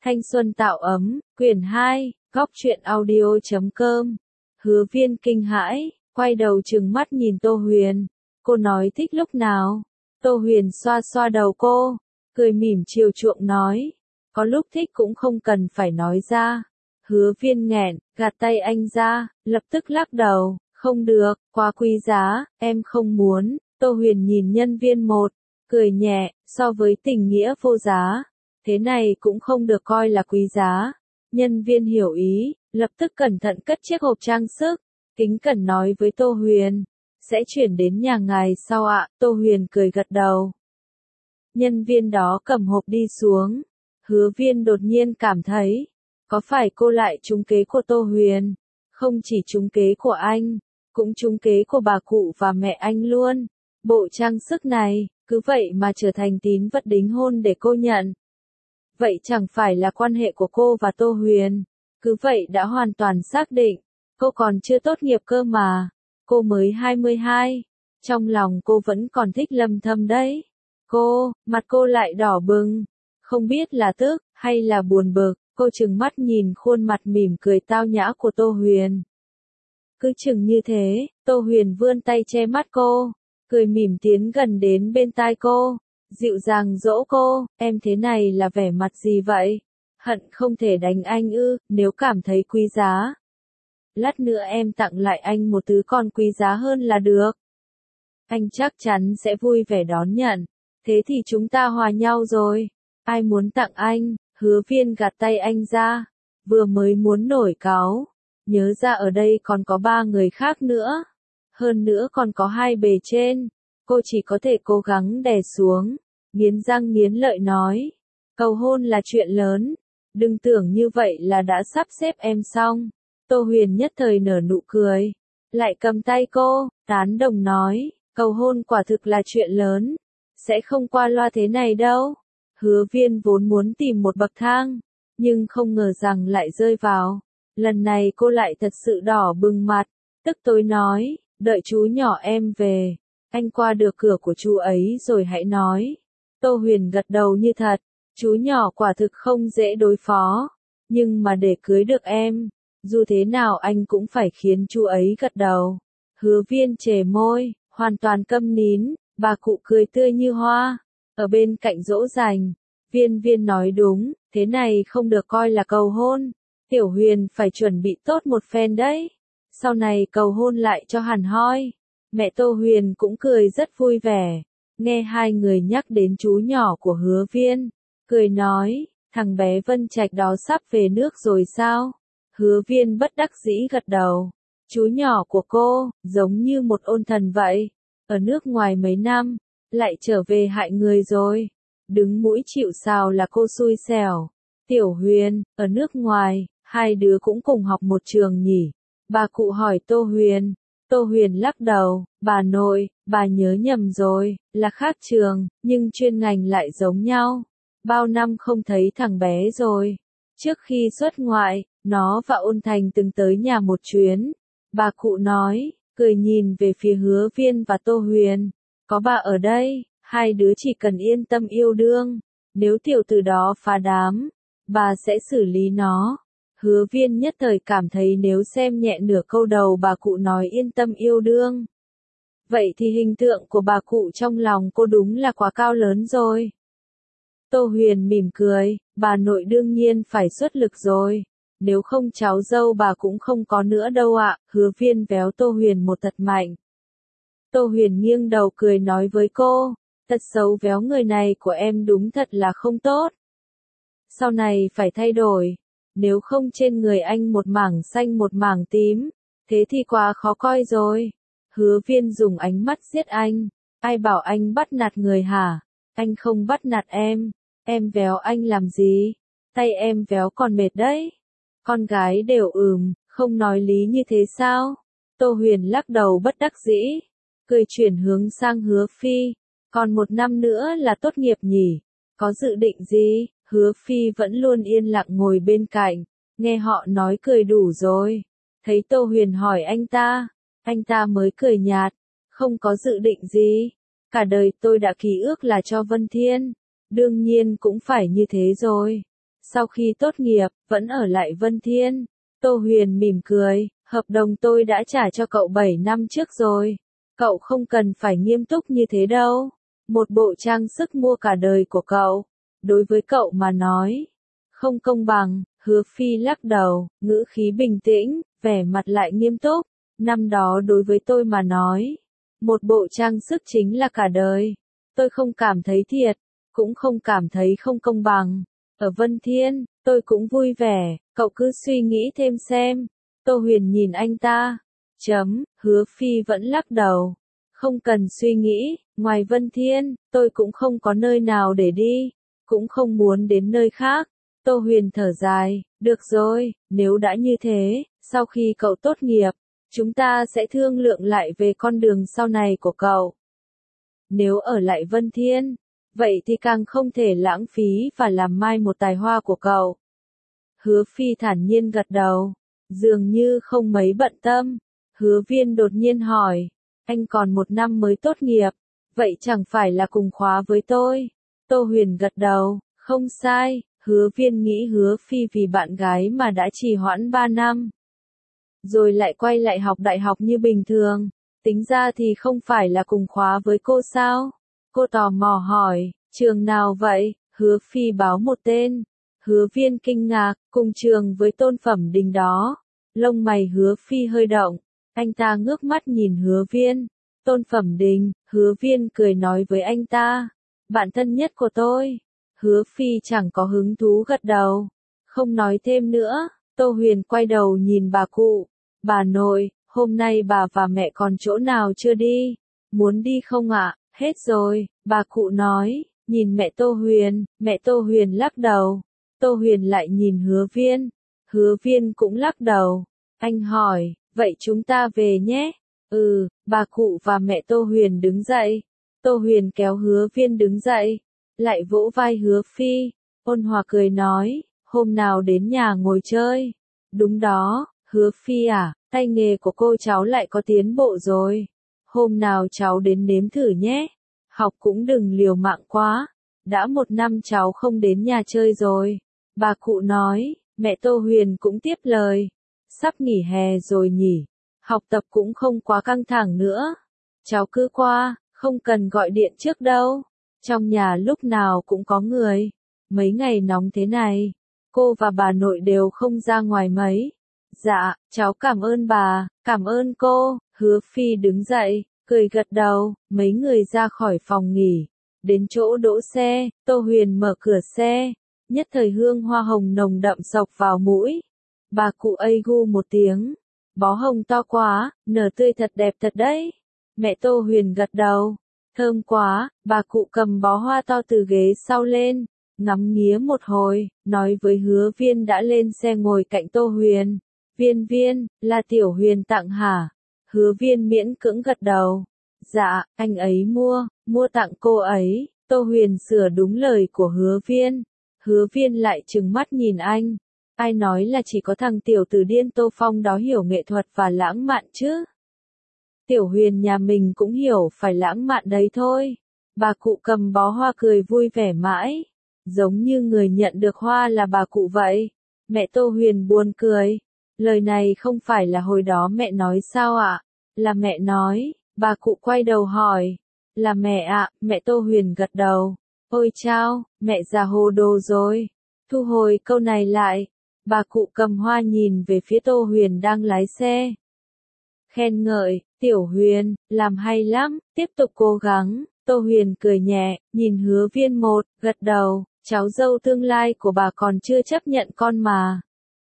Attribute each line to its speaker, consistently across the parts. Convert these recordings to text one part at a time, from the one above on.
Speaker 1: Thanh xuân tạo ấm, quyển 2, góc truyện audio.com. Hứa Viên kinh hãi, quay đầu trừng mắt nhìn Tô Huyền. Cô nói thích lúc nào? Tô Huyền xoa xoa đầu cô, cười mỉm chiều chuộng nói. Có lúc thích cũng không cần phải nói ra. Hứa Viên nghẹn, gạt tay anh ra, lập tức lắc đầu. Không được, quá quý giá, em không muốn. Tô Huyền nhìn nhân viên một, cười nhẹ, so với tình nghĩa vô giá. Thế này cũng không được coi là quý giá. Nhân viên hiểu ý, lập tức cẩn thận cất chiếc hộp trang sức, kính cẩn nói với Tô Huyền, sẽ chuyển đến nhà ngài sau ạ. Tô Huyền cười gật đầu. Nhân viên đó cầm hộp đi xuống. Hứa Viên đột nhiên cảm thấy, có phải cô lại trúng kế của Tô Huyền? Không chỉ trúng kế của anh, cũng trúng kế của bà cụ và mẹ anh luôn. Bộ trang sức này, cứ vậy mà trở thành tín vật đính hôn để cô nhận. Vậy chẳng phải là quan hệ của cô và Tô Huyền, cứ vậy đã hoàn toàn xác định. Cô còn chưa tốt nghiệp cơ mà, cô mới 22, trong lòng cô vẫn còn thích Lâm Thâm đấy. Mặt cô lại đỏ bừng, không biết là tức, hay là buồn bực, cô trừng mắt nhìn khuôn mặt mỉm cười tao nhã của Tô Huyền. Cứ chừng như thế, Tô Huyền vươn tay che mắt cô, cười mỉm tiến gần đến bên tai cô, dịu dàng dỗ cô, em thế này là vẻ mặt gì vậy? Hận không thể đánh anh ư, nếu cảm thấy quý giá. Lát nữa em tặng lại anh một thứ còn quý giá hơn là được. Anh chắc chắn sẽ vui vẻ đón nhận, thế thì chúng ta hòa nhau rồi. Ai muốn tặng anh? Hứa Viên gạt tay anh ra, vừa mới muốn nổi cáu, nhớ ra ở đây còn có 3 người khác nữa. Hơn nữa còn có 2 bề trên, cô chỉ có thể cố gắng đè xuống, nghiến răng nghiến lợi nói. Cầu hôn là chuyện lớn, đừng tưởng như vậy là đã sắp xếp em xong. Tô Huyền nhất thời nở nụ cười, lại cầm tay cô, tán đồng nói, cầu hôn quả thực là chuyện lớn, sẽ không qua loa thế này đâu. Hứa Viên vốn muốn tìm một bậc thang, nhưng không ngờ rằng lại rơi vào. Lần này cô lại thật sự đỏ bừng mặt, tức tối nói, đợi chú nhỏ em về, anh qua được cửa của chú ấy rồi hãy nói. Tô Huyền gật đầu như thật, chú nhỏ quả thực không dễ đối phó, nhưng mà để cưới được em, dù thế nào anh cũng phải khiến chú ấy gật đầu. Hứa Viên chề môi, hoàn toàn câm nín, bà cụ cười tươi như hoa, ở bên cạnh dỗ dành. Viên nói đúng, thế này không được coi là cầu hôn, Tiểu Huyền phải chuẩn bị tốt một phen đấy, sau này cầu hôn lại cho hẳn hoi. Mẹ Tô Huyền cũng cười rất vui vẻ, nghe hai người nhắc đến chú nhỏ của Hứa Viên, cười nói, thằng bé Vân Trạch đó sắp về nước rồi sao? Hứa Viên bất đắc dĩ gật đầu, chú nhỏ của cô, giống như một ôn thần vậy, ở nước ngoài mấy năm, lại trở về hại người rồi, đứng mũi chịu sào là cô xui xẻo. Tiểu Huyền, ở nước ngoài, hai đứa cũng cùng học một trường nhỉ? Bà cụ hỏi Tô Huyền. Tô Huyền lắc đầu, bà nội, bà nhớ nhầm rồi, là khác trường, nhưng chuyên ngành lại giống nhau. Bao năm không thấy thằng bé rồi. Trước khi xuất ngoại, nó và Ôn Thành từng tới nhà một chuyến. Bà cụ nói, cười nhìn về phía Hứa Viên và Tô Huyền. Có bà ở đây, hai đứa chỉ cần yên tâm yêu đương. Nếu tiểu tử đó phá đám, bà sẽ xử lý nó. Hứa Viên nhất thời cảm thấy nếu xem nhẹ nửa câu đầu bà cụ nói yên tâm yêu đương, vậy thì hình tượng của bà cụ trong lòng cô đúng là quá cao lớn rồi. Tô Huyền mỉm cười, bà nội đương nhiên phải xuất lực rồi, nếu không cháu dâu bà cũng không có nữa đâu ạ. Hứa Viên véo Tô Huyền một thật mạnh. Tô Huyền nghiêng đầu cười nói với cô, tật xấu véo người này của em đúng thật là không tốt. Sau này phải thay đổi. Nếu không trên người anh một mảng xanh một mảng tím, thế thì quá khó coi rồi. Hứa Viên dùng ánh mắt giết anh. Ai bảo anh bắt nạt người hả? Anh không bắt nạt em véo anh làm gì? Tay em véo còn mệt đấy. Con gái đều không nói lý như thế sao? Tô Huyền lắc đầu bất đắc dĩ, cười chuyển hướng sang Hứa Phi. Còn 1 năm nữa là tốt nghiệp nhỉ? Có dự định gì? Hứa Phi vẫn luôn yên lặng ngồi bên cạnh, nghe họ nói cười đủ rồi. Thấy Tô Huyền hỏi anh ta mới cười nhạt, không có dự định gì. Cả đời tôi đã ký ước là cho Vân Thiên, đương nhiên cũng phải như thế rồi. Sau khi tốt nghiệp, vẫn ở lại Vân Thiên. Tô Huyền mỉm cười, hợp đồng tôi đã trả cho cậu 7 năm trước rồi. Cậu không cần phải nghiêm túc như thế đâu. Một bộ trang sức mua cả đời của cậu. Đối với cậu mà nói, không công bằng. Hứa Phi lắc đầu, ngữ khí bình tĩnh, vẻ mặt lại nghiêm túc. Năm đó đối với tôi mà nói, một bộ trang sức chính là cả đời. Tôi không cảm thấy thiệt, cũng không cảm thấy không công bằng. Ở Vân Thiên, tôi cũng vui vẻ, cậu cứ suy nghĩ thêm xem. Tô Huyền nhìn anh ta. Hứa Phi vẫn lắc đầu. Không cần suy nghĩ, ngoài Vân Thiên, tôi cũng không có nơi nào để đi, cũng không muốn đến nơi khác. Tô Huyền thở dài, được rồi, nếu đã như thế, sau khi cậu tốt nghiệp, chúng ta sẽ thương lượng lại về con đường sau này của cậu. Nếu ở lại Vân Thiên, vậy thì càng không thể lãng phí và làm mai một tài hoa của cậu. Hứa Phi thản nhiên gật đầu, dường như không mấy bận tâm. Hứa Viên đột nhiên hỏi, anh còn 1 năm mới tốt nghiệp, vậy chẳng phải là cùng khóa với tôi? Tô Huyền gật đầu, không sai. Hứa Viên nghĩ Hứa Phi vì bạn gái mà đã trì hoãn 3 năm. Rồi lại quay lại học đại học như bình thường. Tính ra thì không phải là cùng khóa với cô sao? Cô tò mò hỏi, trường nào vậy? Hứa Phi báo một tên. Hứa Viên kinh ngạc, cùng trường với Tôn Phẩm Đình đó. Lông mày Hứa Phi hơi động. Anh ta ngước mắt nhìn Hứa Viên. Tôn Phẩm Đình. Hứa Viên cười nói với anh ta, bạn thân nhất của tôi. Hứa Phi chẳng có hứng thú gật đầu. Không nói thêm nữa. Tô Huyền quay đầu nhìn bà cụ. Bà nội, hôm nay bà và mẹ còn chỗ nào chưa đi? Muốn đi không ạ? Hết rồi, bà cụ nói, nhìn mẹ Tô Huyền lắc đầu. Tô Huyền lại nhìn Hứa Viên. Hứa Viên cũng lắc đầu. Anh hỏi, vậy chúng ta về nhé? Bà cụ và mẹ Tô Huyền đứng dậy. Tô Huyền kéo Hứa Viên đứng dậy, lại vỗ vai Hứa Phi, ôn hòa cười nói, hôm nào đến nhà ngồi chơi. Đúng đó, Hứa Phi à, tay nghề của cô cháu lại có tiến bộ rồi. Hôm nào cháu đến nếm thử nhé. Học cũng đừng liều mạng quá. Đã 1 năm cháu không đến nhà chơi rồi. Bà cụ nói, mẹ Tô Huyền cũng tiếp lời. Sắp nghỉ hè rồi nhỉ. Học tập cũng không quá căng thẳng nữa. Cháu cứ qua, không cần gọi điện trước đâu. Trong nhà lúc nào cũng có người. Mấy ngày nóng thế này, cô và bà nội đều không ra ngoài mấy. Dạ, cháu cảm ơn bà, cảm ơn cô. Hứa Phi đứng dậy, cười gật đầu. Mấy người ra khỏi phòng nghỉ, đến chỗ đỗ xe. Tô Huyền mở cửa xe, nhất thời hương hoa hồng nồng đậm xộc vào mũi. Bà cụ ây gu một tiếng, bó hồng to quá, nở tươi thật đẹp thật đấy. Mẹ Tô Huyền gật đầu, thơm quá. Bà cụ cầm bó hoa to từ ghế sau lên, ngắm nghía một hồi, nói với Hứa Viên đã lên xe ngồi cạnh Tô Huyền. Viên, là Tiểu Huyền tặng hả? Hứa Viên miễn cưỡng gật đầu. Dạ, anh ấy mua tặng cô ấy. Tô Huyền sửa đúng lời của Hứa Viên. Hứa Viên lại trừng mắt nhìn anh. Ai nói là chỉ có thằng tiểu tử điên Tô Phong đó hiểu nghệ thuật và lãng mạn chứ? Tiểu Huyền nhà mình cũng hiểu phải lãng mạn đấy thôi. Bà cụ cầm bó hoa cười vui vẻ mãi, giống như người nhận được hoa là bà cụ vậy. Mẹ Tô Huyền buồn cười. Lời này không phải là hồi đó mẹ nói sao ạ? Là mẹ nói. Bà cụ quay đầu hỏi. Là mẹ ạ? Mẹ Tô Huyền gật đầu. Ôi chao, mẹ già hồ đồ rồi. Thu hồi câu này lại. Bà cụ cầm hoa nhìn về phía Tô Huyền đang lái xe. Khen ngợi, Tiểu Huyền, làm hay lắm, tiếp tục cố gắng. Tô Huyền cười nhẹ, nhìn Hứa Viên gật đầu, cháu dâu tương lai của bà còn chưa chấp nhận con mà.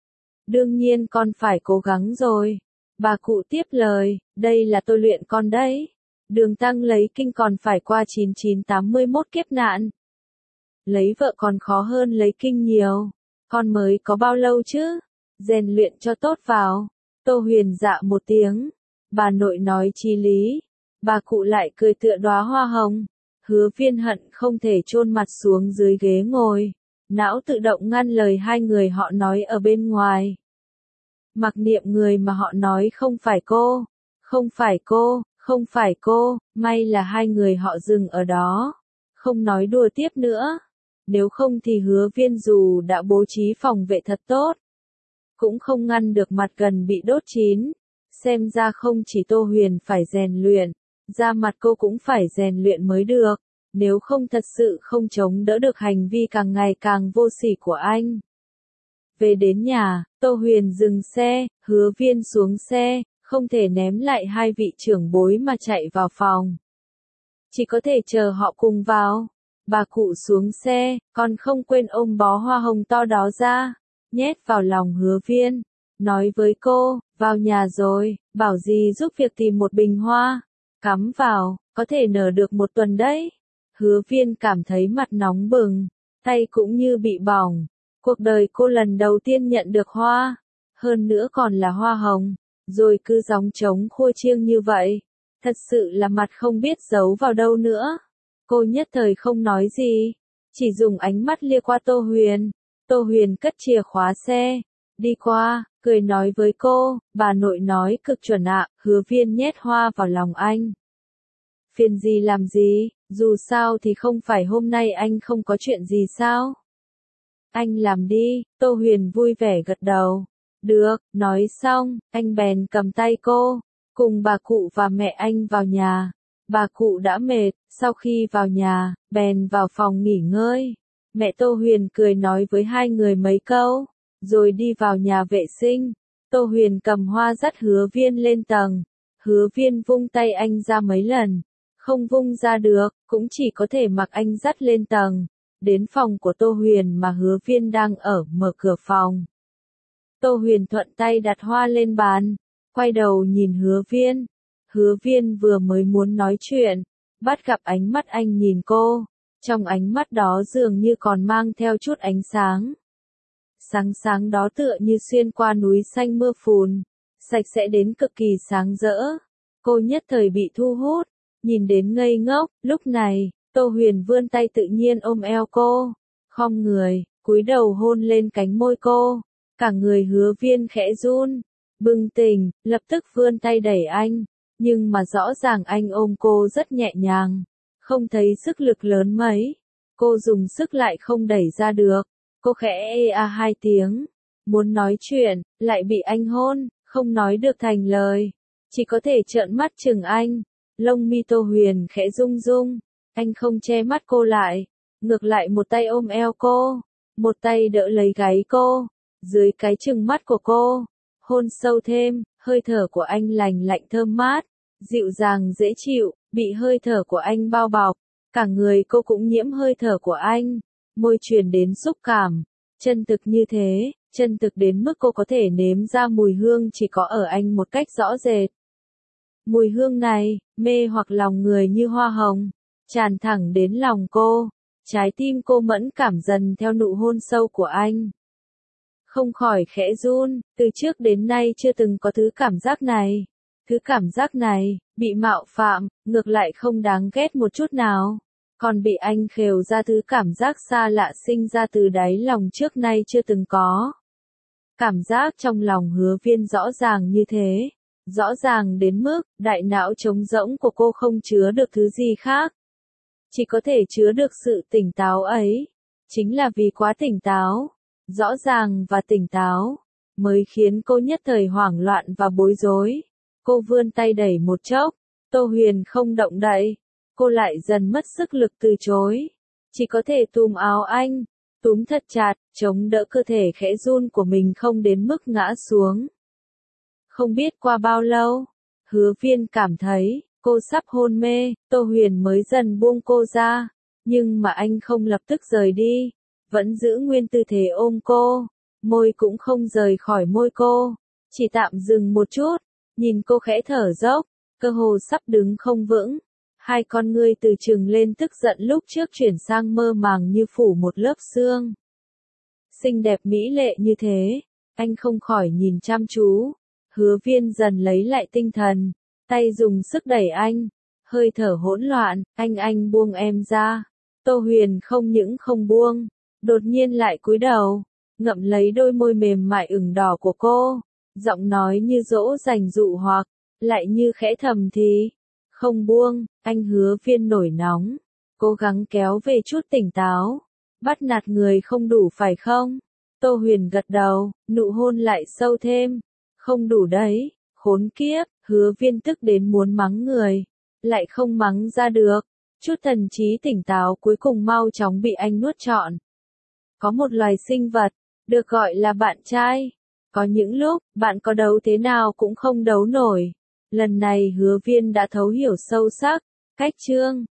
Speaker 1: Đương nhiên con phải cố gắng rồi. Bà cụ tiếp lời, đây là tôi luyện con đấy. Đường Tăng lấy kinh còn phải qua 9981 kiếp nạn. Lấy vợ còn khó hơn lấy kinh nhiều. Con mới có bao lâu chứ? Rèn luyện cho tốt vào. Tô Huyền dạ một tiếng. Bà nội nói chí lý. Bà cụ lại cười tựa đóa hoa hồng. Hứa Viên hận không thể chôn mặt xuống dưới ghế ngồi. Não tự động ngăn lời hai người họ nói ở bên ngoài. Mặc niệm người mà họ nói không phải cô. Không phải cô. May là hai người họ dừng ở đó. Không nói đùa tiếp nữa. nếu không thì Hứa Viên dù đã bố trí phòng vệ thật tốt, cũng không ngăn được mặt gần bị đốt chín. Xem ra không chỉ Tô Huyền phải rèn luyện, da mặt cô cũng phải rèn luyện mới được, nếu không thật sự không chống đỡ được hành vi càng ngày càng vô sỉ của anh. Về đến nhà, Tô Huyền dừng xe, Hứa Viên xuống xe, không thể ném lại hai vị trưởng bối mà chạy vào phòng. Chỉ có thể chờ họ cùng vào. Bà cụ xuống xe, còn không quên ôm bó hoa hồng to đó ra, nhét vào lòng Hứa Viên, nói với cô, vào nhà rồi, bảo dì giúp việc tìm một bình hoa, cắm vào, có thể nở được 1 tuần đấy. Hứa Viên cảm thấy mặt nóng bừng, tay cũng như bị bỏng. Cuộc đời cô lần đầu tiên nhận được hoa, hơn nữa còn là hoa hồng, rồi cứ gióng trống khua chiêng như vậy. Thật sự là mặt không biết giấu vào đâu nữa. Cô nhất thời không nói gì, chỉ dùng ánh mắt lia qua Tô Huyền. Tô Huyền cất chìa khóa xe, đi qua, cười nói với cô, bà nội nói cực chuẩn ạ. Hứa Viên nhét hoa vào lòng anh. Phiền gì làm gì, dù sao thì không phải hôm nay anh không có chuyện gì sao? Anh làm đi, Tô Huyền vui vẻ gật đầu. Được, nói xong, anh bèn cầm tay cô, cùng bà cụ và mẹ anh vào nhà. Bà cụ đã mệt, sau khi vào nhà, bèn vào phòng nghỉ ngơi. Mẹ Tô Huyền cười nói với hai người mấy câu, rồi đi vào nhà vệ sinh. Tô Huyền cầm hoa dắt Hứa Viên lên tầng. Hứa Viên vung tay anh ra mấy lần, không vung ra được, cũng chỉ có thể mặc anh dắt lên tầng. Đến phòng của Tô Huyền mà Hứa Viên đang ở, mở cửa phòng. Tô Huyền thuận tay đặt hoa lên bàn, quay đầu nhìn Hứa Viên. Hứa Viên vừa mới muốn nói chuyện, bắt gặp ánh mắt anh nhìn cô, trong ánh mắt đó dường như còn mang theo chút ánh sáng. Sáng sáng đó tựa như xuyên qua núi xanh mưa phùn, sạch sẽ đến cực kỳ sáng rỡ. Cô nhất thời bị thu hút, nhìn đến ngây ngốc. Lúc này, Tô Huyền vươn tay tự nhiên ôm eo cô, khom người, cúi đầu hôn lên cánh môi cô. Cả người Hứa Viên khẽ run, bừng tỉnh, lập tức vươn tay đẩy anh, nhưng mà rõ ràng anh ôm cô rất nhẹ nhàng, không thấy sức lực lớn mấy. Cô dùng sức lại không đẩy ra được, cô khẽ ê a 2 tiếng, muốn nói chuyện, lại bị anh hôn, không nói được thành lời, chỉ có thể trợn mắt chừng anh. Lông mi Tô Huyền khẽ rung rung, anh không che mắt cô lại, ngược lại một tay ôm eo cô, một tay đỡ lấy gáy cô, dưới cái chừng mắt của cô, hôn sâu thêm. Hơi thở của anh lành lạnh thơm mát, dịu dàng dễ chịu, bị hơi thở của anh bao bọc, cả người cô cũng nhiễm hơi thở của anh, môi truyền đến xúc cảm, chân thực như thế, chân thực đến mức cô có thể nếm ra mùi hương chỉ có ở anh một cách rõ rệt. Mùi hương này, mê hoặc lòng người như hoa hồng, tràn thẳng đến lòng cô, trái tim cô mẫn cảm dần theo nụ hôn sâu của anh. Không khỏi khẽ run, từ trước đến nay chưa từng có thứ cảm giác này. Thứ cảm giác này, bị mạo phạm, ngược lại không đáng ghét một chút nào. Còn bị anh khều ra thứ cảm giác xa lạ sinh ra từ đáy lòng trước nay chưa từng có. Cảm giác trong lòng Hứa Viên rõ ràng như thế. Rõ ràng đến mức, đại não trống rỗng của cô không chứa được thứ gì khác. Chỉ có thể chứa được sự tỉnh táo ấy. Chính là vì quá tỉnh táo, rõ ràng và tỉnh táo, mới khiến cô nhất thời hoảng loạn và bối rối. Cô vươn tay đẩy một chốc, Tô Huyền không động đậy, cô lại dần mất sức lực từ chối. Chỉ có thể túm áo anh, túm thật chặt, chống đỡ cơ thể khẽ run của mình không đến mức ngã xuống. Không biết qua bao lâu, Hứa Viên cảm thấy, cô sắp hôn mê, Tô Huyền mới dần buông cô ra, nhưng mà anh không lập tức rời đi, vẫn giữ nguyên tư thế ôm cô, môi cũng không rời khỏi môi cô, chỉ tạm dừng một chút, nhìn cô khẽ thở dốc, cơ hồ sắp đứng không vững, hai con ngươi từ trừng lên tức giận lúc trước chuyển sang mơ màng như phủ một lớp sương. Xinh đẹp mỹ lệ như thế, anh không khỏi nhìn chăm chú. Hứa Viên dần lấy lại tinh thần, tay dùng sức đẩy anh, hơi thở hỗn loạn, anh buông em ra. Tô Huyền không những không buông, đột nhiên lại cúi đầu, ngậm lấy đôi môi mềm mại ửng đỏ của cô, giọng nói như dỗ dành dụ hoặc, lại như khẽ thầm thì, không buông. Anh Hứa Viên nổi nóng, cố gắng kéo về chút tỉnh táo, Bắt nạt người không đủ phải không? Tô Huyền gật đầu, nụ hôn lại sâu thêm. Không đủ đấy, khốn kiếp, Hứa Viên tức đến muốn mắng người, lại không mắng ra được. Chút thần trí tỉnh táo cuối cùng mau chóng bị anh nuốt trọn. Có một loài sinh vật, được gọi là bạn trai. Có những lúc, bạn có đấu thế nào cũng không đấu nổi. Lần này Hứa Viên đã thấu hiểu sâu sắc, cách Trương